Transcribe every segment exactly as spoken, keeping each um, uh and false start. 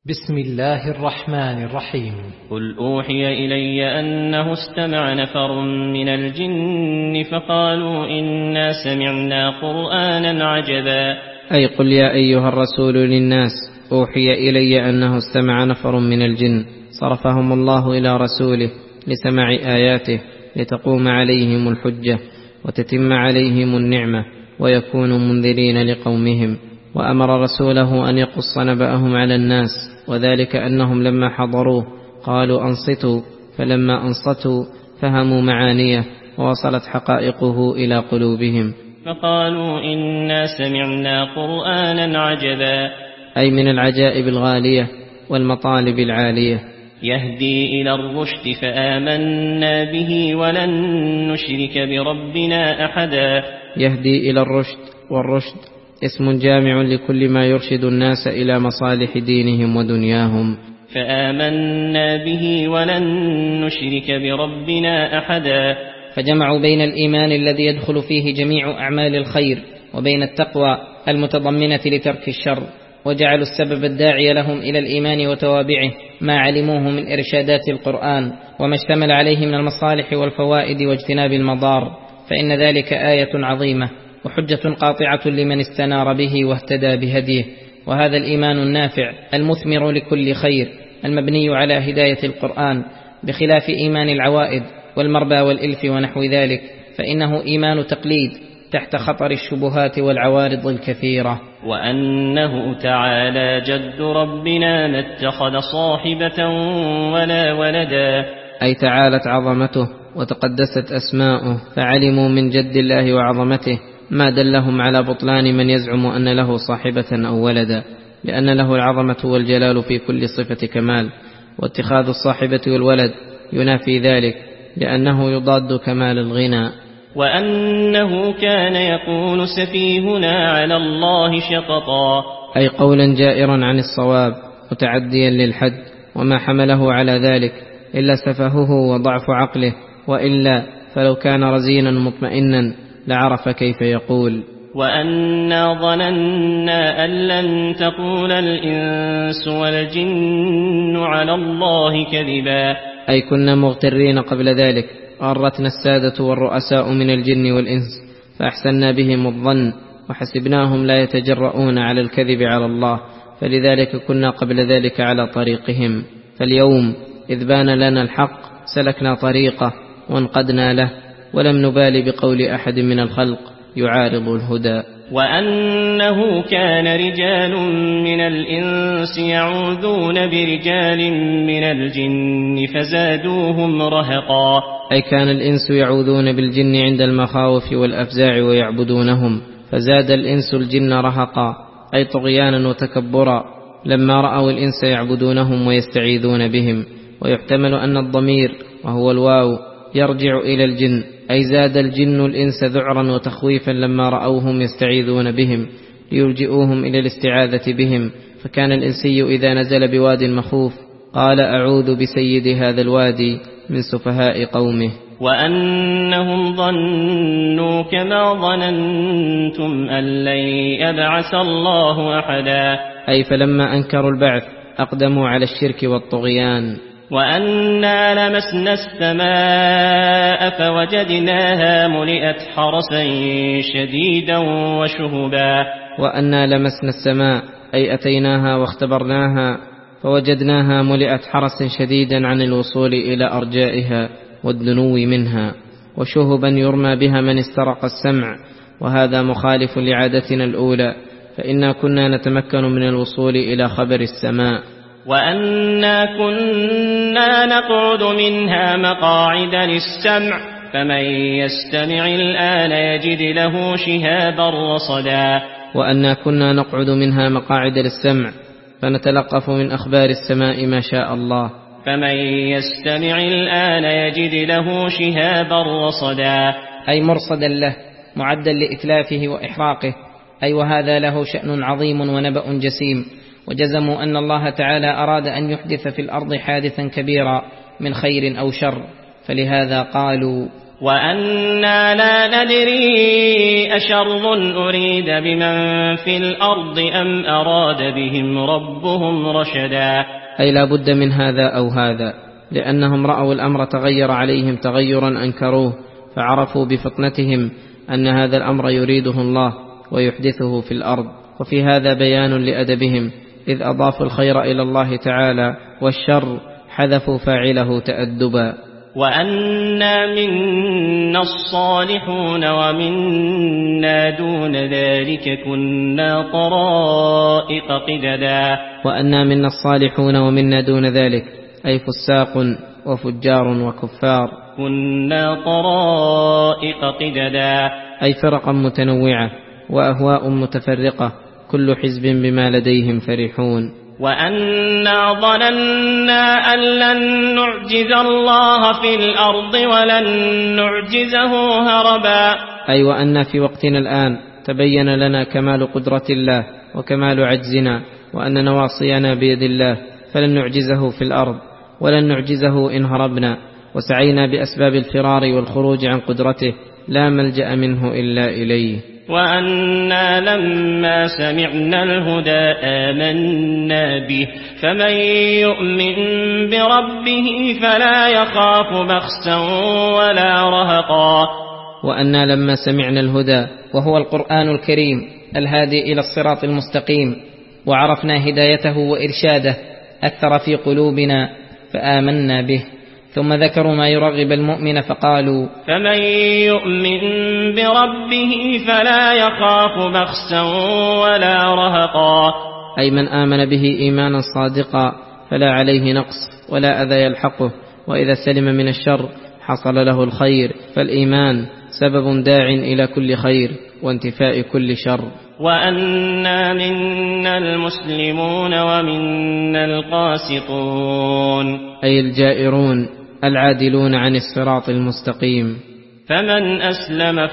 بسم الله الرحمن الرحيم. قل أوحي إلي أنه استمع نفر من الجن فقالوا إنا سمعنا قرآنا عجبا. أي قل يا أيها الرسول للناس أوحي إلي أنه استمع نفر من الجن صرفهم الله إلى رسوله لسماع آياته لتقوم عليهم الحجة وتتم عليهم النعمة ويكونوا منذرين لقومهم، وأمر رسوله أن يقص نبأهم على الناس، وذلك أنهم لما حضروه قالوا أنصتوا، فلما أنصتوا فهموا معانيه ووصلت حقائقه إلى قلوبهم، فقالوا إنا سمعنا قرآنا عجبا، أي من العجائب الغالية والمطالب العالية، يهدي إلى الرشد فآمنا به ولن نشرك بربنا أحدا. يهدي إلى الرشد، والرشد اسم جامع لكل ما يرشد الناس إلى مصالح دينهم ودنياهم. فآمنا به ولن نشرك بربنا أحدا، فجمعوا بين الإيمان الذي يدخل فيه جميع أعمال الخير وبين التقوى المتضمنة لترك الشر، وجعلوا السبب الداعي لهم إلى الإيمان وتوابعه ما علموه من إرشادات القرآن وما اشتمل عليه من المصالح والفوائد واجتناب المضار، فإن ذلك آية عظيمة وحجة قاطعة لمن استنار به واهتدى بهديه. وهذا الإيمان النافع المثمر لكل خير المبني على هداية القرآن، بخلاف إيمان العوائد والمربى والإلف ونحو ذلك، فإنه إيمان تقليد تحت خطر الشبهات والعوارض الكثيرة. وأنه تعالى جد ربنا ما اتخذ صاحبة ولا ولدا، أي تعالت عظمته وتقدست أسماؤه، فعلموا من جد الله وعظمته ما دلهم على بطلان من يزعم أن له صاحبة أو ولدا، لأن له العظمة والجلال في كل صفة كمال، واتخاذ الصاحبة والولد ينافي ذلك لأنه يضاد كمال الغنى. وأنه كان يقول سفيهنا على الله شططا، أي قولا جائرا عن الصواب متعديا للحد، وما حمله على ذلك إلا سفهه وضعف عقله، وإلا فلو كان رزينا مطمئنا لعرف كيف يقول. وأنا ظننا أن لن تقول الإنس والجن على الله كذبا، أي كنا مغترين قبل ذلك، غرتنا السادة والرؤساء من الجن والإنس فأحسنا بهم الظن وحسبناهم لا يتجرؤون على الكذب على الله، فلذلك كنا قبل ذلك على طريقهم. فاليوم إذ بان لنا الحق سلكنا طريقه وانقدنا له، ولم نبالي بقول أحد من الخلق يعارض الهدى. وأنه كان رجال من الإنس يعوذون برجال من الجن فزادوهم رهقا، أي كان الإنس يعوذون بالجن عند المخاوف والأفزاع ويعبدونهم، فزاد الإنس الجن رهقا، أي طغيانا وتكبرا لما رأوا الإنس يعبدونهم ويستعيذون بهم. ويحتمل أن الضمير وهو الواو يرجع إلى الجن، أي زاد الجن الإنس ذعرا وتخويفا لما رأوهم يستعيذون بهم ليلجئوهم إلى الاستعاذة بهم. فكان الإنسي إذا نزل بواد مخوف قال أعوذ بسيد هذا الوادي من سفهاء قومه. وأنهم ظنوا كما ظننتم أن لن يبعث الله أحدا، أي فلما أنكروا البعث أقدموا على الشرك والطغيان. وأنا لمسنا السماء فوجدناها ملئت حرسا شديدا وشهبا، وأنا لمسنا السماء أي أتيناها واختبرناها فوجدناها ملئت حرسا شديدا عن الوصول إلى أرجائها والدنو منها، وشهبا يرمى بها من استرق السمع، وهذا مخالف لعادتنا الأولى، فإنا كنا نتمكن من الوصول إلى خبر السماء. وأنا كنا نقعد منها مقاعد للسمع فمن يستمع الآن يجد له شهابا رصدا. وأنا كنا نقعد منها مقاعد للسمع فنتلقف من أخبار السماء ما شاء الله، فمن يستمع الآن يجد له شهابا رصدا، أي مرصدا له معدا لإتلافه وإحراقه، أي وهذا له شأن عظيم ونبأ جسيم. وجزموا أن الله تعالى أراد أن يحدث في الأرض حادثا كبيرا من خير أو شر، فلهذا قالوا وأنا لا ندري أشر أريد بمن في الأرض أم أراد بهم ربهم رشدا. أي لا بد من هذا أو هذا، لأنهم رأوا الأمر تغير عليهم تغيرا أنكروه، فعرفوا بفطنتهم أن هذا الأمر يريده الله ويحدثه في الأرض. وفي هذا بيان لأدبهم، إذ أضافوا الخير إلى الله تعالى والشر حذفوا فاعله تأدبا. وأنا منا الصالحون ومنا دون ذلك كنا طرائق قددا. وأنا منا الصالحون ومنا دون ذلك أي فساق وفجار وكفار، كنا طرائق قددا أي فرقا متنوعة وأهواء متفرقة، كل حزب بما لديهم فرحون. وأنا ظننا أن لن نعجز الله في الأرض ولن نعجزه هربا. أي وأن في وقتنا الآن تبين لنا كمال قدرة الله وكمال عجزنا، وأن نواصينا بيد الله، فلن نعجزه في الأرض ولن نعجزه إن هربنا، وسعينا بأسباب الفرار والخروج عن قدرته، لا ملجأ منه إلا إليه. وأنا لما سمعنا الهدى آمنا به، فمن يؤمن بربه فلا يخاف بخسا ولا رهقا. وأنا لما سمعنا الهدى وهو القرآن الكريم الهادي إلى الصراط المستقيم، وعرفنا هدايته وإرشاده، أثر في قلوبنا فآمنا به. ثم ذكروا ما يرغب المؤمن فقالوا فمن يؤمن بربه فلا يخاف بخسا ولا رهقا. أي من آمن به إيمانا صادقا فلا عليه نقص ولا أذى يلحقه، وإذا سلم من الشر حصل له الخير، فالإيمان سبب داع إلى كل خير وانتفاء كل شر. وأنا منا المسلمون ومنا القاسطون، أي الجائرون العادلون عن الصراط المستقيم. فمن أسلم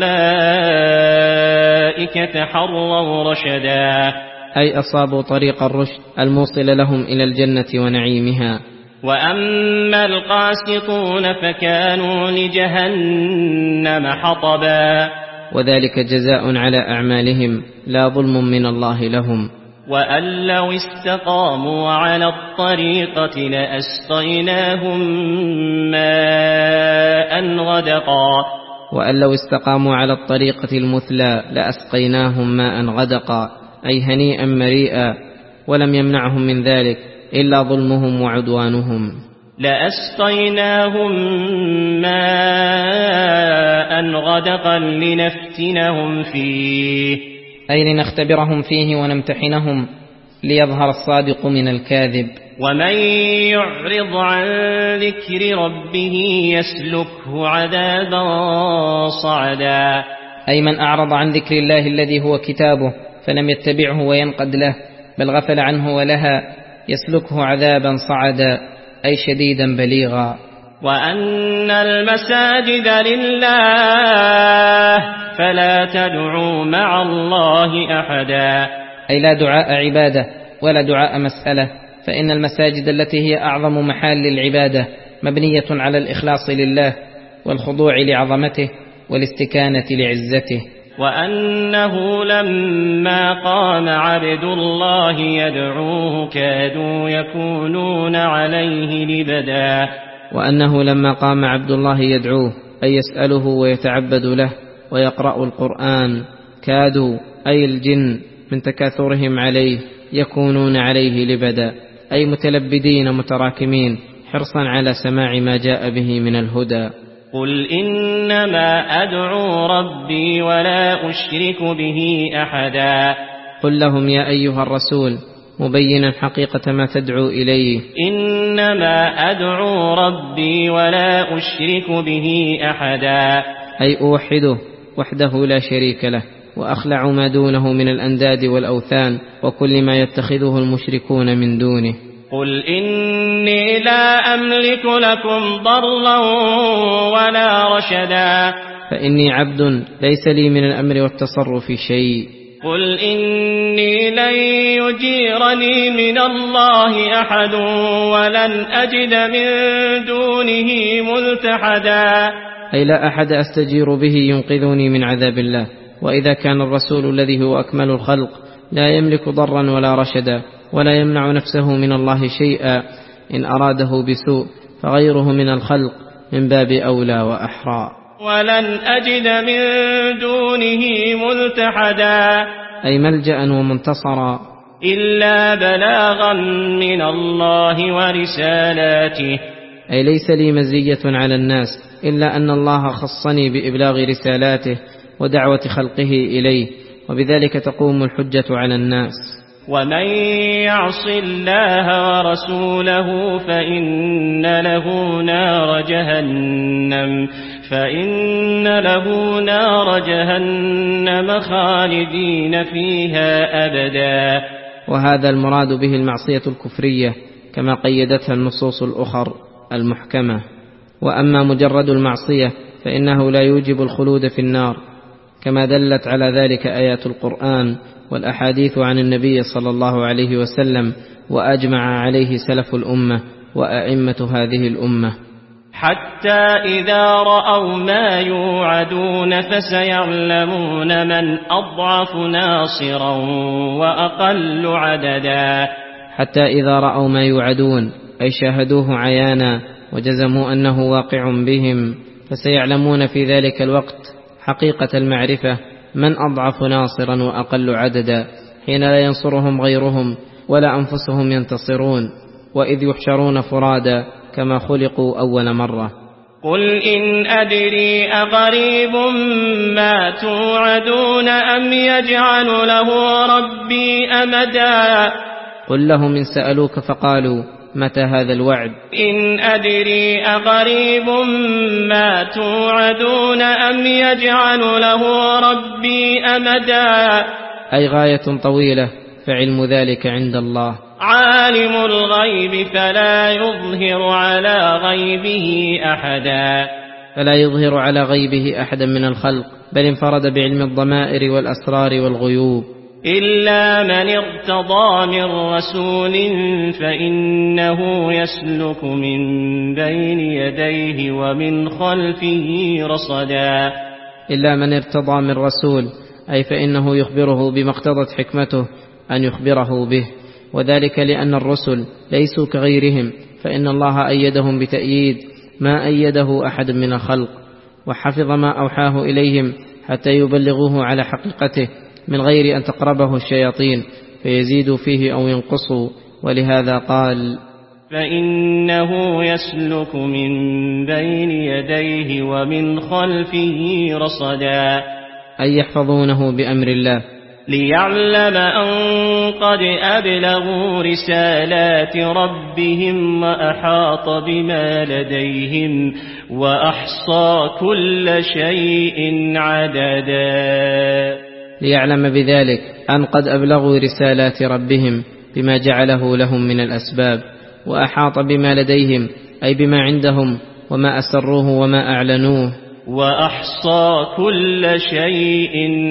فأولئك تحروا رشدا، أي أصابوا طريق الرشد الموصل لهم إلى الجنة ونعيمها. وأما القاسطون فكانوا لجهنم حطبا، وذلك جزاء على أعمالهم لا ظلم من الله لهم. وأن لو استقاموا على الطريقة لأسقيناهم ماء غدقا. وأن لو استقاموا على الطريقة المثلى لأسقيناهم ماء غدقا، أي هنيئا مريئا، ولم يمنعهم من ذلك إلا ظلمهم وعدوانهم. لأسقيناهم ماء غدقا لنفتنهم فيه، أي لنختبرهم فيه ونمتحنهم ليظهر الصادق من الكاذب. ومن يعرض عن ذكر ربه يسلكه عذابا صعدا، أي من أعرض عن ذكر الله الذي هو كتابه فلم يتبعه وينقد له، بل غفل عنه ولها، يسلكه عذابا صعدا أي شديدا بليغا. وأن المساجد لله فلا تدعوا مع الله أحدا، أي لا دعاء عبادة ولا دعاء مسألة، فإن المساجد التي هي أعظم محال العبادة مبنية على الإخلاص لله والخضوع لعظمته والاستكانة لعزته. وأنه لما قام عبد الله يدعوه كادوا يكونون عليه لبدا، وأنه لما قام عبد الله يدعوه أي يسأله ويتعبد له ويقرأ القرآن، كادوا أي الجن من تكاثرهم عليه يكونون عليه لبدا، أي متلبدين متراكمين حرصا على سماع ما جاء به من الهدى. قل إنما أدعو ربي ولا أشرك به أحدا، قل لهم يا أيها الرسول مبينا حقيقة ما تدعو إليه، إنما أدعو ربي ولا أشرك به أحدا، أي أوحده وحده لا شريك له، وأخلع ما دونه من الأنداد والأوثان وكل ما يتخذه المشركون من دونه. قل إني لا أملك لكم ضرا ولا رشدا، فإني عبد ليس لي من الأمر والتصرف شيء. قل إني لن يجيرني من الله أحد ولن أجد من دونه ملتحدا، أي لا أحد أستجير به ينقذني من عذاب الله. وإذا كان الرسول الذي هو أكمل الخلق لا يملك ضرا ولا رشدا ولا يمنع نفسه من الله شيئا إن أراده بسوء، فغيره من الخلق من باب أولى وأحرى. ولن أجد من دونه ملتحدا أي ملجأ ومنتصرا إلا بلاغا من الله ورسالاته، أي ليس لي مزية على الناس إلا أن الله خصني بإبلاغ رسالاته ودعوة خلقه إليه، وبذلك تقوم الحجة على الناس. ومن يعص الله ورسوله فإن له نار جهنم فإن له نار جهنم خالدين فيها أبدا. وهذا المراد به المعصية الكفرية كما قيدتها النصوص الأخر المحكمة. وأما مجرد المعصية فإنه لا يوجب الخلود في النار، كما دلت على ذلك آيات القرآن والأحاديث عن النبي صلى الله عليه وسلم، وأجمع عليه سلف الأمة وأئمة هذه الأمة. حتى إذا رأوا ما يوعدون فسيعلمون من أضعف ناصرا وأقل عددا. حتى إذا رأوا ما يوعدون أي شاهدوه عيانا وجزموا أنه واقع بهم، فسيعلمون في ذلك الوقت حقيقة المعرفة من أضعف ناصرا وأقل عددا، حين لا ينصرهم غيرهم ولا أنفسهم ينتصرون، وإذ يحشرون فرادا كما خلقوا أول مرة. قل إن أدري أقريب ما توعدون أم يجعل له ربي أمدا. قل لهم إن سألوك فقالوا متى هذا الوعد. إن أدري أقريب ما توعدون أم يجعل له ربي أمدا، أي غاية طويلة، فعلم ذلك عند الله. عالم الغيب فلا يظهر على غيبه أحدا، فلا يظهر على غيبه أحدا من الخلق، بل انفرد بعلم الضمائر والأسرار والغيوب. إلا من ارتضى من رسول فإنه يسلك من بين يديه ومن خلفه رصدا. إلا من ارتضى من رسول، أي فإنه يخبره بما اقتضت حكمته أن يخبره به، وذلك لأن الرسل ليسوا كغيرهم، فإن الله أيدهم بتأييد ما أيده أحد من الخلق، وحفظ ما أوحاه إليهم حتى يبلغوه على حقيقته من غير أن تقربه الشياطين فيزيدوا فيه أو ينقصوا. ولهذا قال فإنه يسلك من بين يديه ومن خلفه رصدا، أي يحفظونه بأمر الله، ليعلم أن قد أبلغوا رسالات ربهم وأحاط بما لديهم وأحصى كل شيء عددا. ليعلم بذلك أن قد أبلغوا رسالات ربهم بما جعله لهم من الأسباب، وأحاط بما لديهم أي بما عندهم وما أسروه وما أعلنوه، وأحصى كل شيء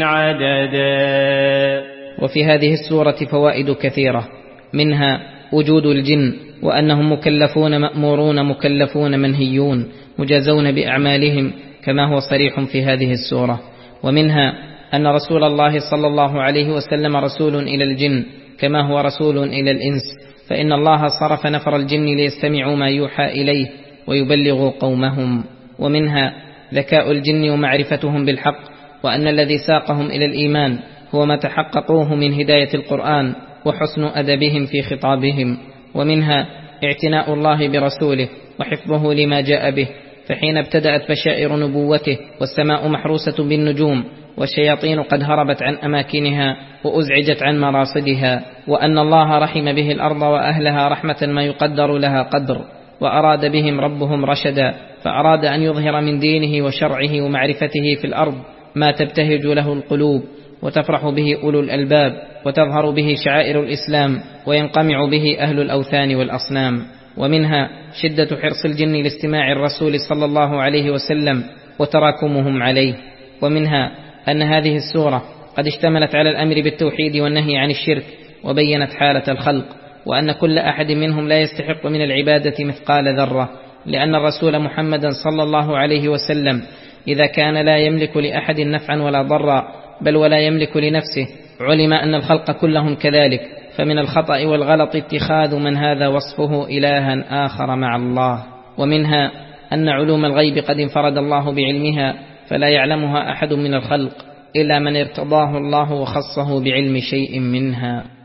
عددا. وفي هذه السورة فوائد كثيرة، منها وجود الجن، وأنهم مكلفون مأمورون مكلفون منهيون مجازون بأعمالهم كما هو صريح في هذه السورة. ومنها أن رسول الله صلى الله عليه وسلم رسول إلى الجن كما هو رسول إلى الإنس، فإن الله صرف نفر الجن ليستمعوا ما يوحى إليه ويبلغوا قومهم. ومنها ذكاء الجن ومعرفتهم بالحق، وأن الذي ساقهم إلى الإيمان هو ما تحققوه من هداية القرآن وحسن أدبهم في خطابهم. ومنها اعتناء الله برسوله وحفظه لما جاء به، فحين ابتدأت بشائر نبوته والسماء محروسة بالنجوم والشياطين قد هربت عن أماكنها وأزعجت عن مراصدها، وأن الله رحم به الأرض وأهلها رحمة ما يقدر لها قدر، وأراد بهم ربهم رشدا، فأراد أن يظهر من دينه وشرعه ومعرفته في الأرض ما تبتهج له القلوب وتفرح به أولو الألباب، وتظهر به شعائر الإسلام وينقمع به أهل الأوثان والأصنام. ومنها شدة حرص الجن لاستماع الرسول صلى الله عليه وسلم وتراكمهم عليه. ومنها أن هذه السورة قد اشتملت على الأمر بالتوحيد والنهي عن الشرك، وبينت حالة الخلق، وأن كل أحد منهم لا يستحق من العبادة مثقال ذرة، لأن الرسول محمدا صلى الله عليه وسلم إذا كان لا يملك لأحد نفعا ولا ضرا بل ولا يملك لنفسه، علم أن الخلق كلهم كذلك، فمن الخطأ والغلط اتخاذ من هذا وصفه إلها آخر مع الله. ومنها أن علوم الغيب قد انفرد الله بعلمها، فلا يعلمها أحد من الخلق إلا من ارتضاه الله وخصه بعلم شيء منها.